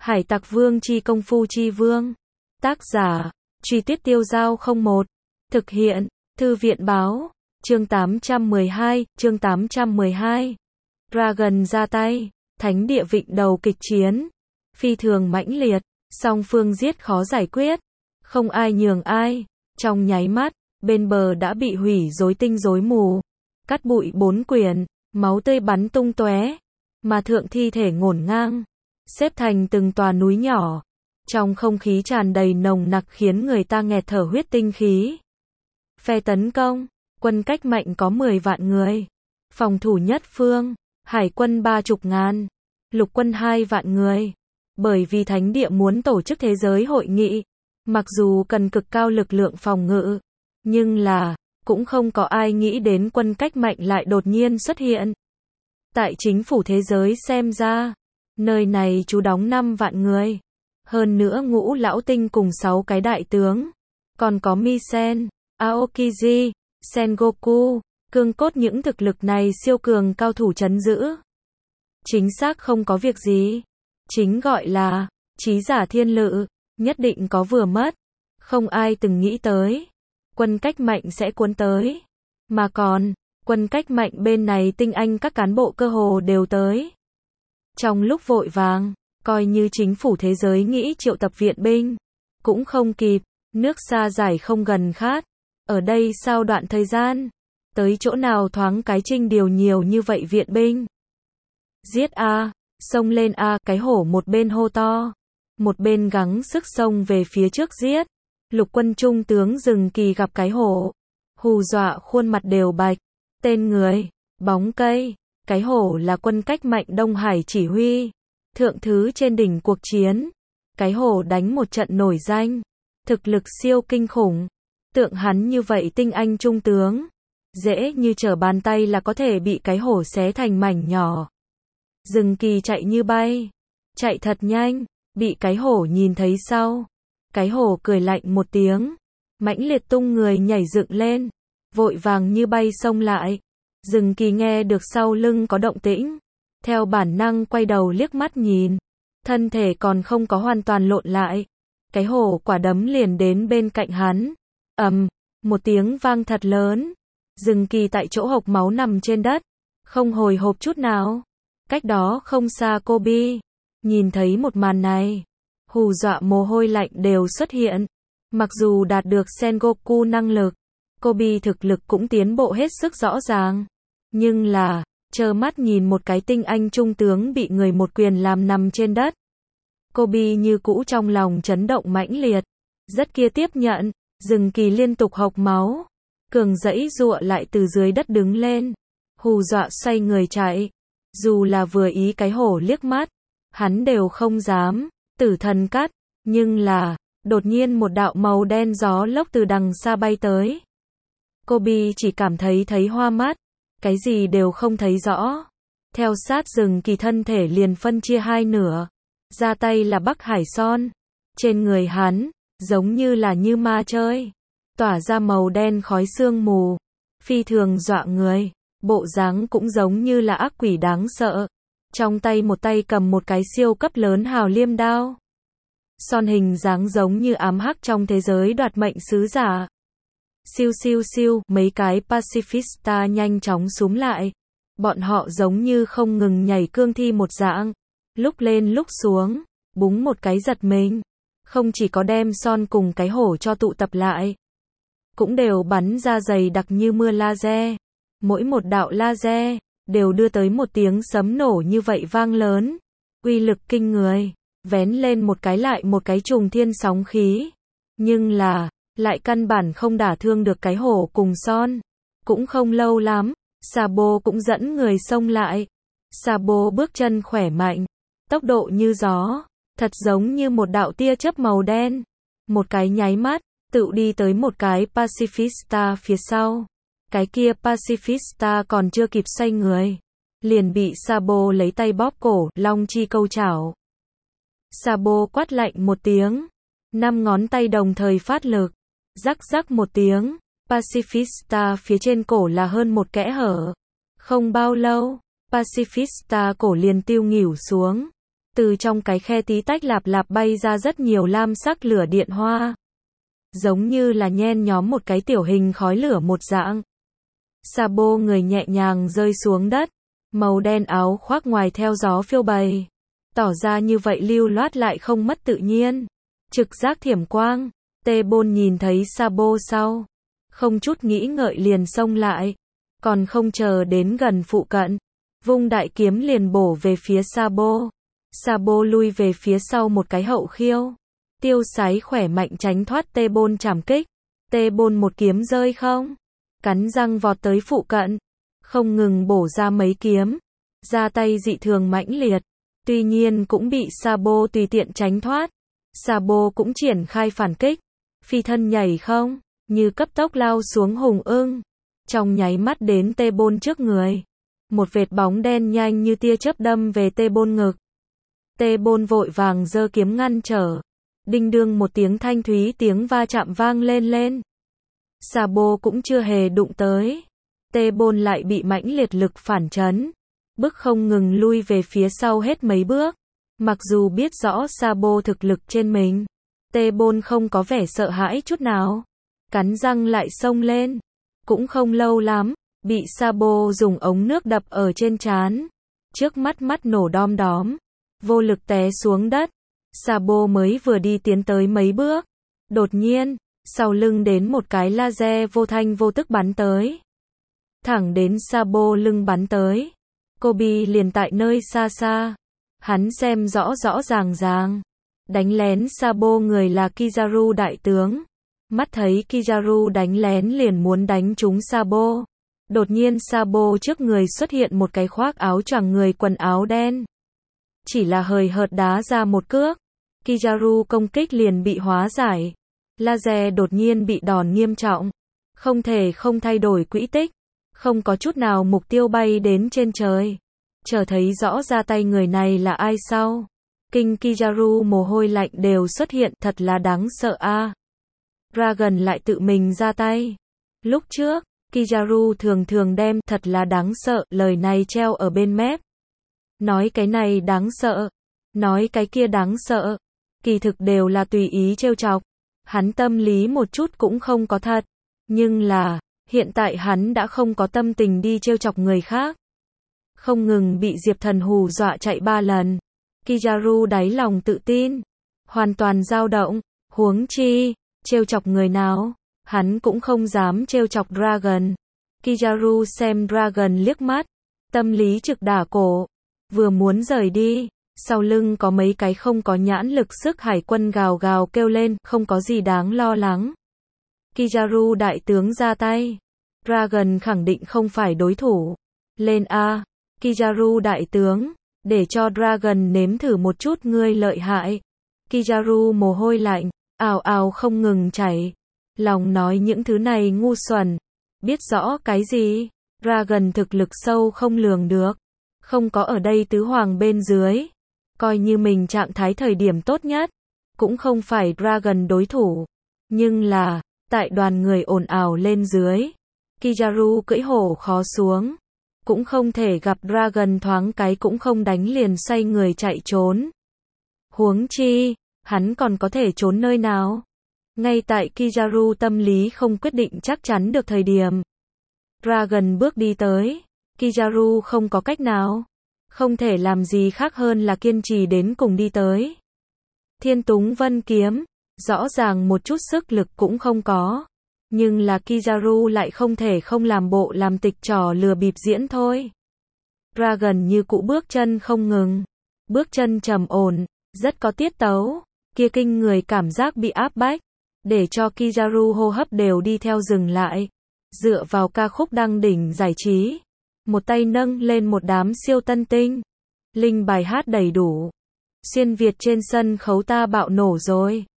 Hải Tặc Vương chi công phu chi vương. Tác giả, Truy Tuyết Tiêu Dao 01. Thực hiện, Thư viện Báo. Chương 812. Dragon ra tay. Thánh địa vịnh đầu kịch chiến. Phi thường mãnh liệt. Song phương giết khó giải quyết. Không ai nhường ai. Trong nháy mắt, bên bờ đã bị hủy rối tinh rối mù. Cắt bụi 4 quyển. Máu tươi bắn tung tóe. Mà thượng thi thể ngổn ngang. Xếp thành từng tòa núi nhỏ. Trong không khí tràn đầy nồng nặc khiến người ta nghẹt thở huyết tinh khí. Phe tấn công, quân cách mạnh có 10 vạn người. Phòng thủ nhất phương, hải quân 30.000, lục quân 2 vạn người. Bởi vì thánh địa muốn tổ chức thế giới hội nghị, mặc dù cần cực cao lực lượng phòng ngự, nhưng là, cũng không có ai nghĩ đến quân cách mạnh lại đột nhiên xuất hiện. Tại chính phủ thế giới xem ra, nơi này trú đóng 5 vạn người. Hơn nữa ngũ lão tinh cùng 6 cái đại tướng. Còn có Misen, Aokiji, Sengoku, cương cốt những thực lực này siêu cường cao thủ trấn giữ. Chính xác không có việc gì. Chính gọi là, trí giả thiên lự, nhất định có vừa mất. Không ai từng nghĩ tới. Quân cách mạnh sẽ cuốn tới. Mà còn, quân cách mạnh bên này tinh anh các cán bộ cơ hồ đều tới. Trong lúc vội vàng, coi như chính phủ thế giới nghĩ triệu tập viện binh, cũng không kịp, nước xa giải không gần khát. Ở đây sao đoạn thời gian, tới chỗ nào thoáng cái trinh điều nhiều như vậy viện binh. Giết a, xông lên a, cái hổ một bên hô to, một bên gắng sức xông về phía trước giết. Lục quân trung tướng Dừng Kỳ gặp cái hổ, hù dọa khuôn mặt đều bạch. Tên người, bóng cây, cái hổ là quân cách mạnh Đông Hải chỉ huy. Thượng thứ trên đỉnh cuộc chiến. Cái hổ đánh một trận nổi danh. Thực lực siêu kinh khủng. Tượng hắn như vậy tinh anh trung tướng. Dễ như trở bàn tay là có thể bị cái hổ xé thành mảnh nhỏ. Dừng Kỳ chạy như bay. Chạy thật nhanh. Bị cái hổ nhìn thấy sau. Cái hổ cười lạnh một tiếng. Mãnh liệt tung người nhảy dựng lên. Vội vàng như bay xông lại. Dừng Kỳ nghe được sau lưng có động tĩnh. Theo bản năng quay đầu liếc mắt nhìn. Thân thể còn không có hoàn toàn lộn lại. Cái hổ quả đấm liền đến bên cạnh hắn. Một tiếng vang thật lớn. Dừng Kỳ tại chỗ hộc máu nằm trên đất. Không hồi hộp chút nào. Cách đó không xa Kobe. Nhìn thấy một màn này. Hù dọa mồ hôi lạnh đều xuất hiện. Mặc dù đạt được Sengoku năng lực. Kobe thực lực cũng tiến bộ hết sức rõ ràng. Nhưng là, trơ mắt nhìn một cái tinh anh trung tướng bị người một quyền làm nằm trên đất. Kobe như cũ trong lòng chấn động mãnh liệt. Rất kia tiếp nhận, Dừng Kỳ liên tục hộc máu. Cường giãy giụa lại từ dưới đất đứng lên. Hù dọa xoay người chạy. Dù là vừa ý cái hổ liếc mắt, hắn đều không dám, tử thần cắt. Nhưng là, đột nhiên một đạo màu đen gió lốc từ đằng xa bay tới. Kobe chỉ cảm thấy hoa mắt. Cái gì đều không thấy rõ. Theo sát Dừng Kỳ thân thể liền phân chia hai nửa. Ra tay là Bắc Hải Son. Trên người hắn, giống như là như ma chơi. Tỏa ra màu đen khói sương mù. Phi thường dọa người. Bộ dáng cũng giống như là ác quỷ đáng sợ. Trong tay một tay cầm một cái siêu cấp lớn hào liêm đao. Son hình dáng giống như ám hắc trong thế giới đoạt mệnh sứ giả. Siêu siêu siêu, mấy cái pacifista nhanh chóng xúm lại. Bọn họ giống như không ngừng nhảy cương thi một dạng. Lúc lên lúc xuống, búng một cái giật mình. Không chỉ có đem Son cùng cái hổ cho tụ tập lại. Cũng đều bắn ra dày đặc như mưa laser. Mỗi một đạo laser, đều đưa tới một tiếng sấm nổ như vậy vang lớn. Uy lực kinh người, vén lên một cái lại một cái trùng thiên sóng khí. Nhưng là, lại căn bản không đả thương được cái hổ cùng Son. Cũng không lâu lắm, Sabo cũng dẫn người xông lại. Sabo bước chân khỏe mạnh, tốc độ như gió, thật giống như một đạo tia chớp màu đen. Một cái nháy mắt, tự đi tới một cái pacifista phía sau. Cái kia pacifista còn chưa kịp xoay người, liền bị Sabo lấy tay bóp cổ, long chi câu chảo. Sabo quát lạnh một tiếng, 5 ngón tay đồng thời phát lực. Rắc rắc một tiếng, pacifista phía trên cổ là hơn một kẽ hở. Không bao lâu, pacifista cổ liền tiêu nghỉu xuống. Từ trong cái khe tí tách lạp lạp bay ra rất nhiều lam sắc lửa điện hoa. Giống như là nhen nhóm một cái tiểu hình khói lửa một dạng. Sabo người nhẹ nhàng rơi xuống đất. Màu đen áo khoác ngoài theo gió phiêu bày. Tỏ ra như vậy lưu loát lại không mất tự nhiên. Trực giác thiểm quang. T-Bone nhìn thấy Sabo sau. Không chút nghĩ ngợi liền xông lại. Còn không chờ đến gần phụ cận. Vung đại kiếm liền bổ về phía Sabo. Sabo lui về phía sau một cái hậu khiêu. Tiêu sái khỏe mạnh tránh thoát T-Bone trảm kích. T-Bone một kiếm rơi không. Cắn răng vọt tới phụ cận. Không ngừng bổ ra mấy kiếm. Ra tay dị thường mãnh liệt. Tuy nhiên cũng bị Sabo tùy tiện tránh thoát. Sabo cũng triển khai phản kích. Phi thân nhảy không. Như cấp tốc lao xuống hùng ưng. Trong nháy mắt đến T-Bone trước người. Một vệt bóng đen nhanh như tia chớp đâm về T-Bone ngực. T-Bone vội vàng giơ kiếm ngăn trở. Đinh đương một tiếng thanh thúy tiếng va chạm vang lên. Sabo cũng chưa hề đụng tới. T-Bone lại bị mãnh liệt lực phản chấn. Bước không ngừng lui về phía sau hết mấy bước. Mặc dù biết rõ Sabo thực lực trên mình. T-Bone không có vẻ sợ hãi chút nào. Cắn răng lại xông lên. Cũng không lâu lắm. Bị Sabo dùng ống nước đập ở trên trán. Trước mắt nổ đom đóm. Vô lực té xuống đất. Sabo mới vừa đi tiến tới mấy bước. Đột nhiên, sau lưng đến một cái laser vô thanh vô tức bắn tới. Thẳng đến Sabo lưng bắn tới. Kobe liền tại nơi xa xa. Hắn xem rõ ràng. Đánh lén Sabo người là Kizaru đại tướng. Mắt thấy Kizaru đánh lén liền muốn đánh trúng Sabo. Đột nhiên Sabo trước người xuất hiện một cái khoác áo choàng người quần áo đen. Chỉ là hời hợt đá ra một cước. Kizaru công kích liền bị hóa giải. Laser đột nhiên bị đòn nghiêm trọng. Không thể không thay đổi quỹ tích. Không có chút nào mục tiêu bay đến trên trời. Chờ thấy rõ ra tay người này là ai sau. Kinh Kizaru mồ hôi lạnh đều xuất hiện, thật là đáng sợ a. Dragon lại tự mình ra tay. Lúc trước, Kizaru thường đem thật là đáng sợ lời này treo ở bên mép. Nói cái này đáng sợ. Nói cái kia đáng sợ. Kỳ thực đều là tùy ý trêu chọc. Hắn tâm lý một chút cũng không có thật. Nhưng là, hiện tại hắn đã không có tâm tình đi trêu chọc người khác. Không ngừng bị Diệp Thần hù dọa chạy 3 lần. Kizaru đáy lòng tự tin. Hoàn toàn dao động. Huống chi, trêu chọc người nào. Hắn cũng không dám trêu chọc Dragon. Kizaru xem Dragon liếc mắt. Tâm lý trực đả cổ. Vừa muốn rời đi. Sau lưng có mấy cái không có nhãn lực sức hải quân gào gào kêu lên, không có gì đáng lo lắng. Kizaru đại tướng ra tay. Dragon khẳng định không phải đối thủ. Lên A. Kizaru đại tướng. Để cho Dragon nếm thử một chút ngươi lợi hại. Kizaru mồ hôi lạnh. Ào không ngừng chảy. Lòng nói những thứ này ngu xuẩn. Biết rõ cái gì. Dragon thực lực sâu không lường được. Không có ở đây tứ hoàng bên dưới. Coi như mình trạng thái thời điểm tốt nhất. Cũng không phải Dragon đối thủ. Nhưng là, tại đoàn người ồn ào lên dưới. Kizaru cưỡi hổ khó xuống. Cũng không thể gặp Dragon thoáng cái cũng không đánh liền xoay người chạy trốn. Huống chi, hắn còn có thể trốn nơi nào? Ngay tại Kizaru tâm lý không quyết định chắc chắn được thời điểm. Dragon bước đi tới. Kizaru không có cách nào. Không thể làm gì khác hơn là kiên trì đến cùng đi tới. Thiên Túng Vân Kiếm. Rõ ràng một chút sức lực cũng không có. Nhưng là Kizaru lại không thể không làm bộ làm tịch trò lừa bịp diễn thôi. Dragon như cũ bước chân không ngừng. Bước chân trầm ổn, rất có tiết tấu. Kia kinh người cảm giác bị áp bách. Để cho Kizaru hô hấp đều đi theo dừng lại. Dựa vào ca khúc đăng đỉnh giải trí. Một tay nâng lên một đám siêu tân tinh. Linh bài hát đầy đủ. Xuyên Việt trên sân khấu ta bạo nổ rồi.